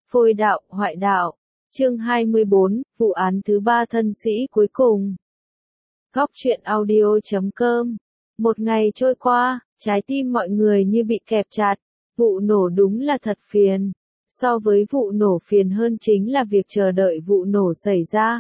Phôi đạo, hoại đạo. Chương 24, vụ án thứ 3 thân sĩ cuối cùng. Góc truyện audio.com. Một ngày trôi qua, trái tim mọi người như bị kẹp chặt. Vụ nổ đúng là thật phiền. So với vụ nổ phiền hơn chính là việc chờ đợi vụ nổ xảy ra.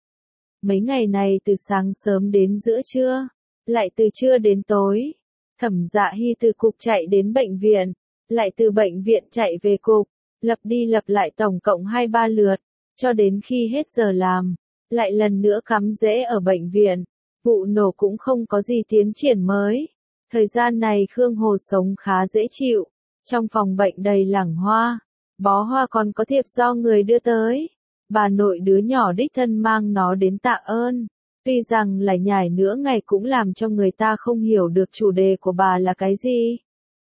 Mấy ngày này từ sáng sớm đến giữa trưa, lại từ trưa đến tối. Thẩm Dạ Hy từ cục chạy đến bệnh viện, lại từ bệnh viện chạy về cục, lặp đi lặp lại tổng cộng 2-3 lượt, cho đến khi hết giờ làm, lại lần nữa cắm rễ ở bệnh viện. Vụ nổ cũng không có gì tiến triển mới. Thời gian này Khương Hồ sống khá dễ chịu, trong phòng bệnh đầy lẳng hoa, bó hoa còn có thiệp do người đưa tới. Bà nội đứa nhỏ đích thân mang nó đến tạ ơn. Tuy rằng lải nhải nữa ngày cũng làm cho người ta không hiểu được chủ đề của bà là cái gì.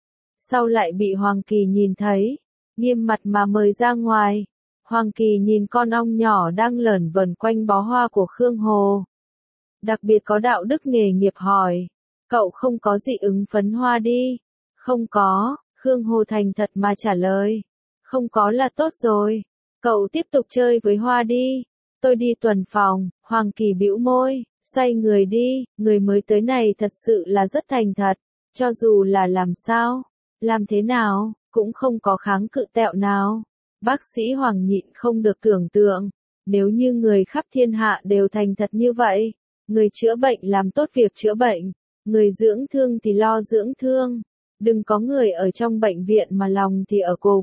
Sau lại bị Hoàng Kỳ nhìn thấy, nghiêm mặt mà mời ra ngoài. Hoàng Kỳ nhìn con ong nhỏ đang lởn vởn quanh bó hoa của Khương Hồ. Đặc biệt có đạo đức nghề nghiệp hỏi, cậu không có dị ứng phấn hoa đi? Không có, Khương Hồ thành thật mà trả lời. Không có là tốt rồi, cậu tiếp tục chơi với hoa đi. Tôi đi tuần phòng. Hoàng Kỳ bĩu môi, xoay người đi. Người mới tới này thật sự là rất thành thật, cho dù là làm sao, làm thế nào, cũng không có kháng cự tẹo nào. Bác sĩ Hoàng nhịn không được tưởng tượng, nếu như người khắp thiên hạ đều thành thật như vậy, người chữa bệnh làm tốt việc chữa bệnh, người dưỡng thương thì lo dưỡng thương, đừng có người ở trong bệnh viện mà lòng thì ở cục.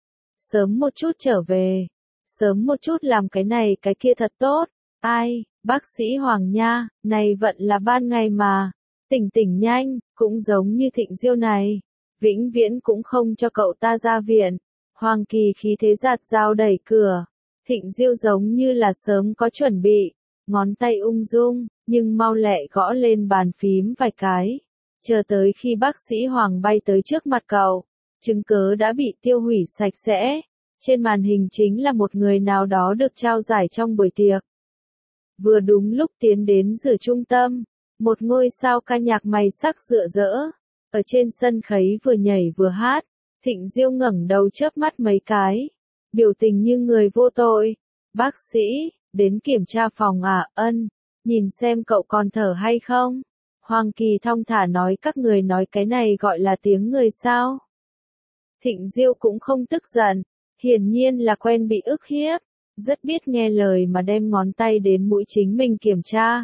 Sớm một chút trở về, sớm một chút làm cái này cái kia thật tốt. Ai, bác sĩ Hoàng nha, này vẫn là ban ngày mà, tỉnh tỉnh nhanh, cũng giống như Thịnh Diêu này, vĩnh viễn cũng không cho cậu ta ra viện. Hoàng Kỳ khí thế giạt dao đẩy cửa, Thịnh Diêu giống như là sớm có chuẩn bị, ngón tay ung dung, nhưng mau lẹ gõ lên bàn phím vài cái, chờ tới khi bác sĩ Hoàng bay tới trước mặt cậu, chứng cớ đã bị tiêu hủy sạch sẽ. Trên màn hình chính là một người nào đó được trao giải trong buổi tiệc. Vừa đúng lúc tiến đến giữa trung tâm, một ngôi sao ca nhạc mày sắc rực rỡ, ở trên sân khấu vừa nhảy vừa hát. Thịnh Diêu ngẩng đầu chớp mắt mấy cái, biểu tình như người vô tội. Bác sĩ, đến kiểm tra phòng à? Ân, nhìn xem cậu còn thở hay không. Hoàng Kỳ thong thả nói, các người nói cái này gọi là tiếng người sao? Thịnh Diêu cũng không tức giận, hiển nhiên là quen bị ức hiếp, rất biết nghe lời mà đem ngón tay đến mũi chính mình kiểm tra.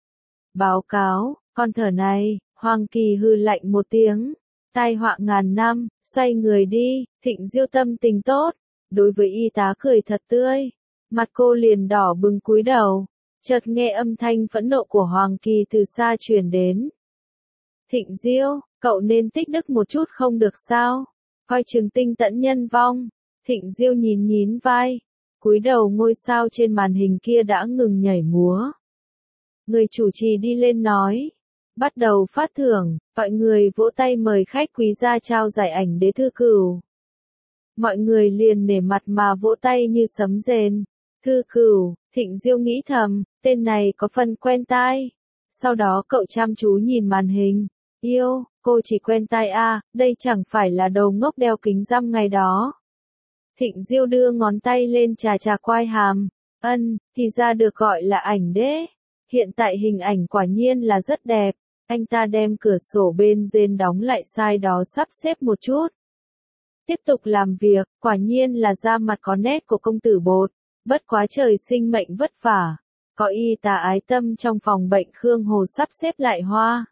Báo cáo, con thở này. Hoàng Kỳ hừ lạnh một tiếng. Tai họa ngàn năm, xoay người đi. Thịnh Diêu tâm tình tốt, đối với y tá cười thật tươi, mặt cô liền đỏ bừng cúi đầu, chợt nghe âm thanh phẫn nộ của Hoàng Kỳ từ xa truyền đến. Thịnh Diêu, cậu nên tích đức một chút không được sao? Coi chừng tinh tẫn nhân vong. Thịnh Diêu nhín vai, cúi đầu. Ngôi sao trên màn hình kia đã ngừng nhảy múa. Người chủ trì đi lên nói, bắt đầu phát thưởng, mọi người vỗ tay mời khách quý ra trao giải ảnh đế Thư Cửu. Mọi người liền nể mặt mà vỗ tay như sấm rền. Thư Cửu, Thịnh Diêu nghĩ thầm, tên này có phần quen tai. Sau đó cậu chăm chú nhìn màn hình. Yêu, cô chỉ quen tai à, đây chẳng phải là đầu ngốc đeo kính râm ngày đó. Thịnh Diêu đưa ngón tay lên chà chà quai hàm. Ân, thì ra được gọi là ảnh đế. Hiện tại hình ảnh quả nhiên là rất đẹp. Anh ta đem cửa sổ bên trên đóng lại sai đó sắp xếp một chút. Tiếp tục làm việc, quả nhiên là da mặt có nét của công tử bột. Bất quá trời sinh mệnh vất vả. Có y tá ái tâm trong phòng bệnh. Khương Hồ sắp xếp lại hoa.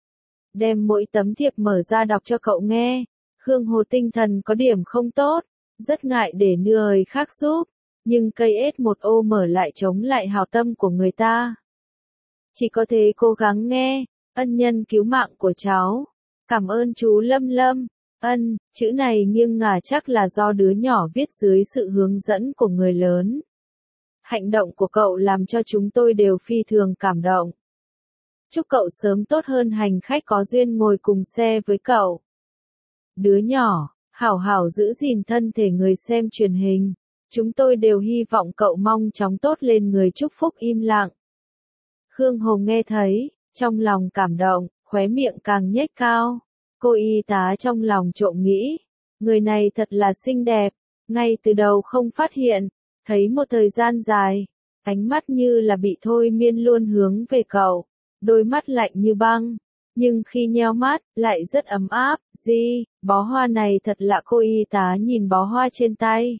Đem mỗi tấm thiệp mở ra đọc cho cậu nghe. Khương Hồ tinh thần có điểm không tốt, rất ngại để người khác giúp, nhưng cây ết một ô mở lại chống lại hảo tâm của người ta. Chỉ có thể cố gắng nghe. Ân nhân cứu mạng của cháu. Cảm ơn chú Lâm Lâm. Ân, chữ này nghiêng ngả chắc là do đứa nhỏ viết dưới sự hướng dẫn của người lớn. Hành động của cậu làm cho chúng tôi đều phi thường cảm động. Chúc cậu sớm tốt hơn hành khách có duyên ngồi cùng xe với cậu. Đứa nhỏ, hảo hảo giữ gìn thân thể người xem truyền hình. Chúng tôi đều hy vọng cậu mong chóng tốt lên. Người chúc phúc im lặng. Khương Hồ nghe thấy, trong lòng cảm động, khóe miệng càng nhếch cao. Cô y tá trong lòng trộm nghĩ, người này thật là xinh đẹp, ngay từ đầu không phát hiện, thấy một thời gian dài, ánh mắt như là bị thôi miên luôn hướng về cậu, đôi mắt lạnh như băng, nhưng khi nheo mắt, lại rất ấm áp. Di, bó hoa này thật lạ. Cô y tá nhìn bó hoa trên tay.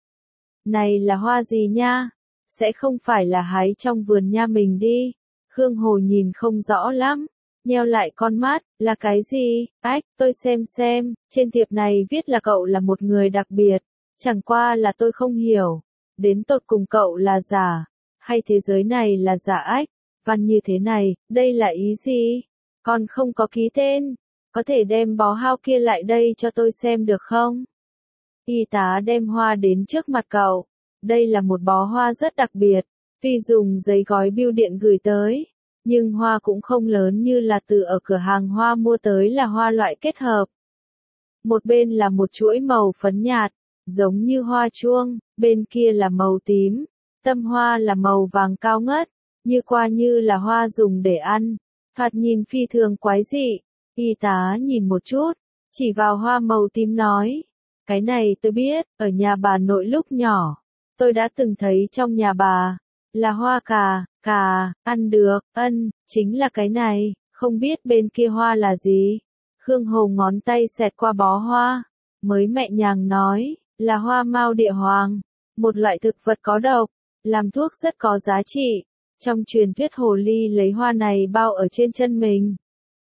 Này là hoa gì nha? Sẽ không phải là hái trong vườn nha mình đi. Khương Hồ nhìn không rõ lắm, nheo lại con mắt. Là cái gì? Ách, tôi xem, trên thiệp này viết là cậu là một người đặc biệt, chẳng qua là tôi không hiểu, đến tột cùng cậu là giả, hay thế giới này là giả. Ách, văn như thế này, đây là ý gì? Còn không có ký tên, có thể đem bó hoa kia lại đây cho tôi xem được không? Y tá đem hoa đến trước mặt cậu. Đây là một bó hoa rất đặc biệt, tuy dùng giấy gói bưu điện gửi tới, nhưng hoa cũng không lớn như là từ ở cửa hàng hoa mua tới, là hoa loại kết hợp. Một bên là một chuỗi màu phấn nhạt, giống như hoa chuông, bên kia là màu tím, tâm hoa là màu vàng cao ngất, như là hoa dùng để ăn, thoạt nhìn phi thường quái dị. Y tá nhìn một chút, chỉ vào hoa màu tím nói, cái này tôi biết, ở nhà bà nội lúc nhỏ, tôi đã từng thấy trong nhà bà, là hoa cà, ăn được, chính là cái này, không biết bên kia hoa là gì. Khương Hồ ngón tay xẹt qua bó hoa, mới nhẹ nhàng nói, là hoa mao địa hoàng, một loại thực vật có độc, làm thuốc rất có giá trị. Trong truyền thuyết hồ ly lấy hoa này bao ở trên chân mình,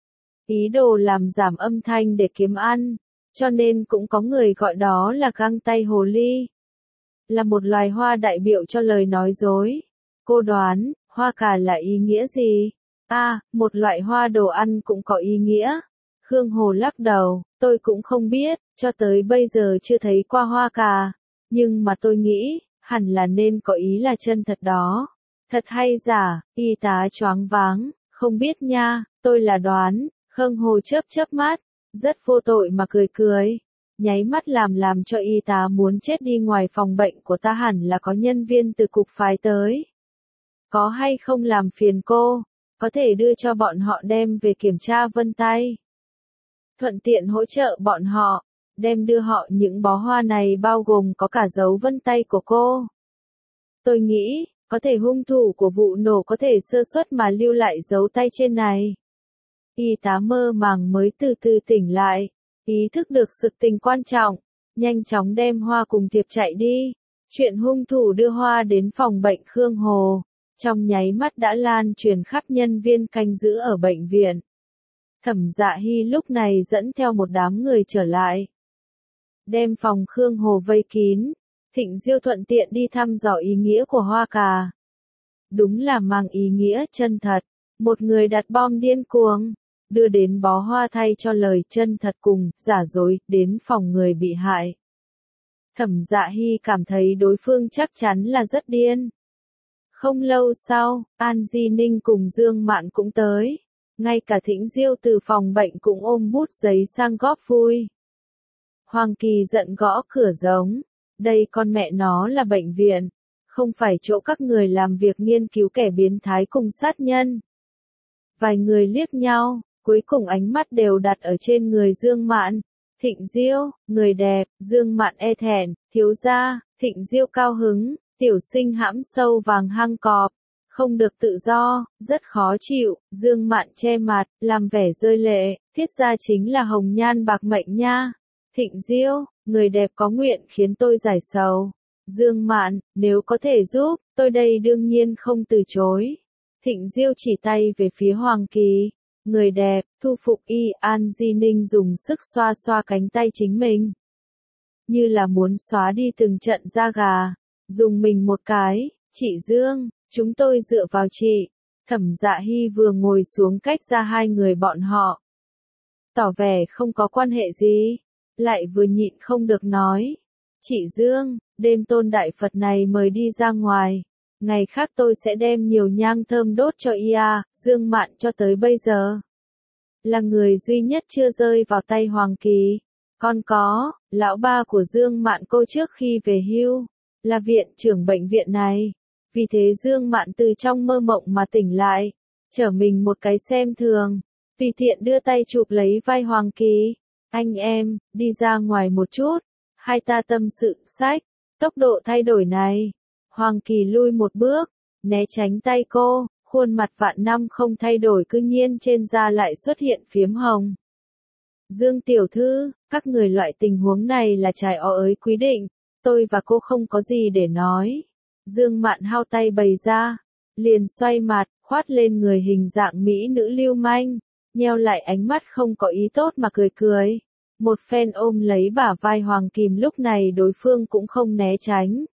ý đồ làm giảm âm thanh để kiếm ăn, cho nên cũng có người gọi đó là găng tay hồ ly. Là một loài hoa đại biểu cho lời nói dối. Cô đoán, hoa cà là ý nghĩa gì? Một loại hoa đồ ăn cũng có ý nghĩa. Khương Hồ lắc đầu, tôi cũng không biết, cho tới bây giờ chưa thấy qua hoa cà, nhưng mà tôi nghĩ, hẳn là nên có ý là chân thật đó. Thật hay giả? Y tá choáng váng, không biết nha, tôi là đoán. Khương Hồ chớp mắt, rất vô tội mà cười, nháy mắt làm cho y tá muốn chết đi. Ngoài phòng bệnh của ta hẳn là có nhân viên từ cục phái tới. Có hay không làm phiền cô, có thể đưa cho bọn họ đem về kiểm tra vân tay. Thuận tiện hỗ trợ bọn họ, đem đưa họ những bó hoa này, bao gồm có cả dấu vân tay của cô. Tôi nghĩ, có thể hung thủ của vụ nổ có thể sơ suất mà lưu lại dấu tay trên này. Y tá mơ màng mới từ từ tỉnh lại, ý thức được sự tình quan trọng, nhanh chóng đem hoa cùng thiệp chạy đi. Chuyện hung thủ đưa hoa đến phòng bệnh Khương Hồ, trong nháy mắt đã lan truyền khắp nhân viên canh giữ ở bệnh viện. Thẩm Dạ Hy lúc này dẫn theo một đám người trở lại, đem phòng Khương Hồ vây kín. Thịnh Diêu thuận tiện đi thăm dò ý nghĩa của hoa cà. Đúng là mang ý nghĩa chân thật. Một người đặt bom điên cuồng, đưa đến bó hoa thay cho lời chân thật cùng giả dối đến phòng người bị hại. Thẩm Dạ Hy cảm thấy đối phương chắc chắn là rất điên. Không lâu sau, An Di Ninh cùng Dương Mạn cũng tới. Ngay cả Thịnh Diêu từ phòng bệnh cũng ôm bút giấy sang góp vui. Hoàng Kỳ giận gõ cửa giống, đây con mẹ nó là bệnh viện, không phải chỗ các người làm việc nghiên cứu kẻ biến thái cùng sát nhân. Vài người liếc nhau, cuối cùng ánh mắt đều đặt ở trên người Dương Mạn. Thịnh Diêu, người đẹp. Dương Mạn e thẹn, thiếu gia. Thịnh Diêu cao hứng, tiểu sinh hãm sâu vàng hang cọp, không được tự do, rất khó chịu. Dương Mạn che mặt, làm vẻ rơi lệ, thiết gia chính là hồng nhan bạc mệnh nha. Thịnh Diêu, người đẹp có nguyện khiến tôi giải sầu. Dương Mạn, nếu có thể giúp, tôi đây đương nhiên không từ chối. Thịnh Diêu chỉ tay về phía Hoàng Kỳ. Người đẹp, thu phục y. An Di Ninh dùng sức xoa xoa cánh tay chính mình, như là muốn xóa đi từng trận da gà. Dùng mình một cái, chị Dương, chúng tôi dựa vào chị. Thẩm Dạ Hy vừa ngồi xuống cách ra hai người bọn họ, tỏ vẻ không có quan hệ gì, lại vừa nhịn không được nói. Chị Dương, đêm tôn đại Phật này mời đi ra ngoài. Ngày khác tôi sẽ đem nhiều nhang thơm đốt cho ia. Dương Mạn cho tới bây giờ là người duy nhất chưa rơi vào tay Hoàng Kỳ. Còn có, lão ba của Dương Mạn cô trước khi về hưu, là viện trưởng bệnh viện này. Vì thế Dương Mạn từ trong mơ mộng mà tỉnh lại, trở mình một cái xem thường, tùy tiện đưa tay chụp lấy vai Hoàng Kỳ. Anh em, đi ra ngoài một chút. Hai ta tâm sự sách, tốc độ thay đổi này. Hoàng Kỳ lui một bước, né tránh tay cô, khuôn mặt vạn năm không thay đổi cư nhiên trên da lại xuất hiện phiếm hồng. Dương tiểu thư, các người loại tình huống này là trái ới quy định, tôi và cô không có gì để nói. Dương Mạn Hao tay bày ra, liền xoay mặt, khoát lên người hình dạng mỹ nữ lưu manh, nheo lại ánh mắt không có ý tốt mà cười cười. Một phen ôm lấy bả vai Hoàng Kìm, lúc này đối phương cũng không né tránh.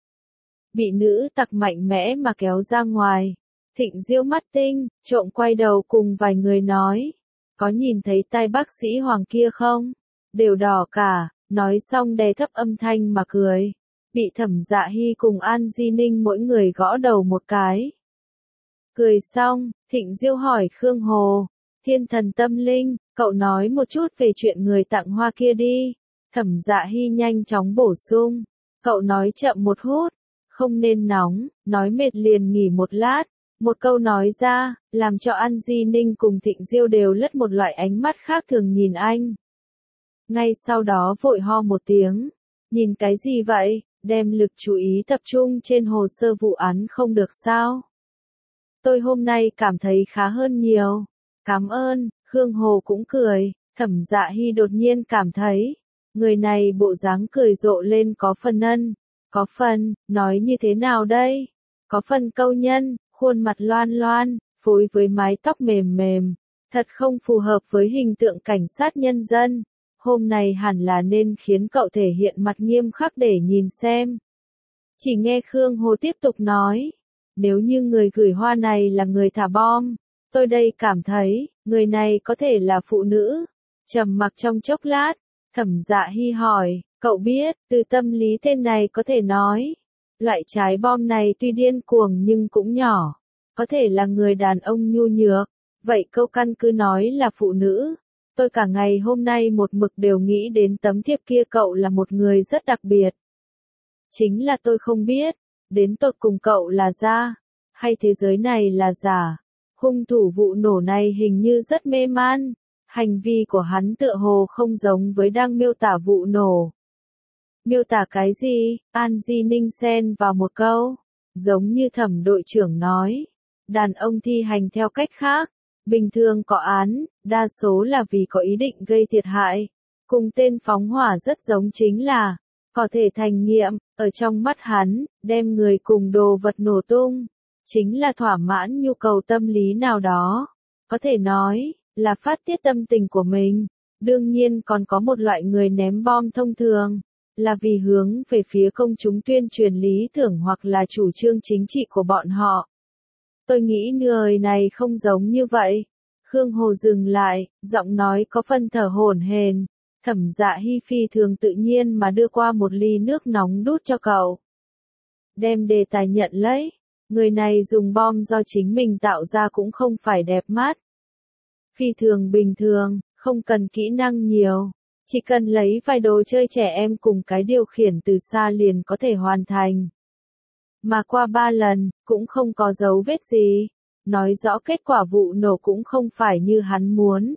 Bị nữ tặc mạnh mẽ mà kéo ra ngoài. Thịnh Diêu mắt tinh, trộm quay đầu cùng vài người nói. Có nhìn thấy tai bác sĩ Hoàng kia không? Đều đỏ cả, nói xong đè thấp âm thanh mà cười. Bị Thẩm Dạ Hy cùng An Di Ninh mỗi người gõ đầu một cái. Cười xong, Thịnh Diêu hỏi Khương Hồ. Thiên thần tâm linh, cậu nói một chút về chuyện người tặng hoa kia đi. Thẩm Dạ Hy nhanh chóng bổ sung. Cậu nói chậm một hút, không nên nóng, nói mệt liền nghỉ một lát. Một câu nói ra, làm cho An Di Ninh cùng Thịnh Diêu đều lất một loại ánh mắt khác thường nhìn anh. Ngay sau đó vội ho một tiếng. Nhìn cái gì vậy, đem lực chú ý tập trung trên hồ sơ vụ án không được sao? Tôi hôm nay cảm thấy khá hơn nhiều. Cảm ơn, Khương Hồ cũng cười. Thẩm Dạ Hy đột nhiên cảm thấy, người này bộ dáng cười rộ lên có phần ân. Có phần, nói như thế nào đây? Có phần câu nhân, khuôn mặt loan loan, phối với mái tóc mềm mềm. Thật không phù hợp với hình tượng cảnh sát nhân dân. Hôm nay hẳn là nên khiến cậu thể hiện mặt nghiêm khắc để nhìn xem. Chỉ nghe Khương Hồ tiếp tục nói. Nếu như người gửi hoa này là người thả bom, tôi đây cảm thấy, người này có thể là phụ nữ. Trầm mặc trong chốc lát, Thẩm Dạ Hy hỏi, cậu biết, từ tâm lý tên này có thể nói. Loại trái bom này tuy điên cuồng nhưng cũng nhỏ. Có thể là người đàn ông nhu nhược. Vậy câu căn cứ nói là phụ nữ. Tôi cả ngày hôm nay một mực đều nghĩ đến tấm thiệp kia, cậu là một người rất đặc biệt. Chính là tôi không biết, đến tột cùng cậu là giả, hay thế giới này là giả. Hung thủ vụ nổ này hình như rất mê man. Hành vi của hắn tựa hồ không giống với đang miêu tả vụ nổ. Miêu tả cái gì? An Di Ninh xen vào một câu. Giống như Thẩm đội trưởng nói. Đàn ông thi hành theo cách khác. Bình thường có án, đa số là vì có ý định gây thiệt hại. Cùng tên phóng hỏa rất giống chính là, có thể thành nghiệm, ở trong mắt hắn, đem người cùng đồ vật nổ tung. Chính là thỏa mãn nhu cầu tâm lý nào đó. Có thể nói, là phát tiết tâm tình của mình. Đương nhiên còn có một loại người ném bom thông thường. Là vì hướng về phía công chúng tuyên truyền lý tưởng hoặc là chủ trương chính trị của bọn họ. Tôi nghĩ người này không giống như vậy. Khương Hồ dừng lại, giọng nói có phần thở hổn hển. Thẩm Dạ Hy phi thường tự nhiên mà đưa qua một ly nước nóng đút cho cậu. Đem đề tài nhận lấy. Người này dùng bom do chính mình tạo ra cũng không phải đẹp mắt. Phi thường bình thường, không cần kỹ năng nhiều. Chỉ cần lấy vài đồ chơi trẻ em cùng cái điều khiển từ xa liền có thể hoàn thành. Mà qua 3 lần, cũng không có dấu vết gì. Nói rõ kết quả vụ nổ cũng không phải như hắn muốn.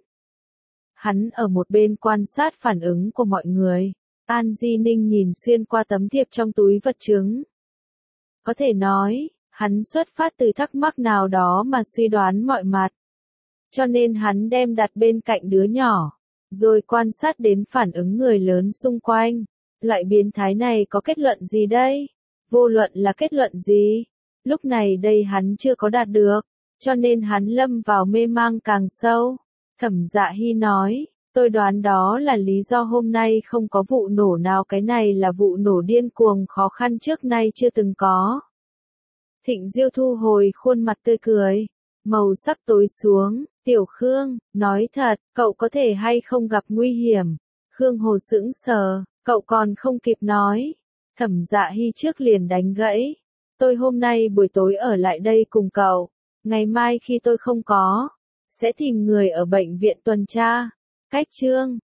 Hắn ở một bên quan sát phản ứng của mọi người. An Di Ninh nhìn xuyên qua tấm thiệp trong túi vật chứng. Có thể nói, hắn xuất phát từ thắc mắc nào đó mà suy đoán mọi mặt. Cho nên hắn đem đặt bên cạnh đứa nhỏ. Rồi quan sát đến phản ứng người lớn xung quanh. Loại biến thái này có kết luận gì đây? Vô luận là kết luận gì? Lúc này đây hắn chưa có đạt được. Cho nên hắn lâm vào mê mang càng sâu. Thẩm Dạ Hy nói, tôi đoán đó là lý do hôm nay không có vụ nổ nào, cái này là vụ nổ điên cuồng khó khăn trước nay chưa từng có. Thịnh Diêu thu hồi khuôn mặt tươi cười, màu sắc tối xuống, Tiểu Khương, nói thật, cậu có thể hay không gặp nguy hiểm. Khương Hồ sững sờ, cậu còn không kịp nói. Thẩm Dạ Hy trước liền đánh gãy. Tôi hôm nay buổi tối ở lại đây cùng cậu. Ngày mai khi tôi không có, sẽ tìm người ở bệnh viện tuần tra. Cách chương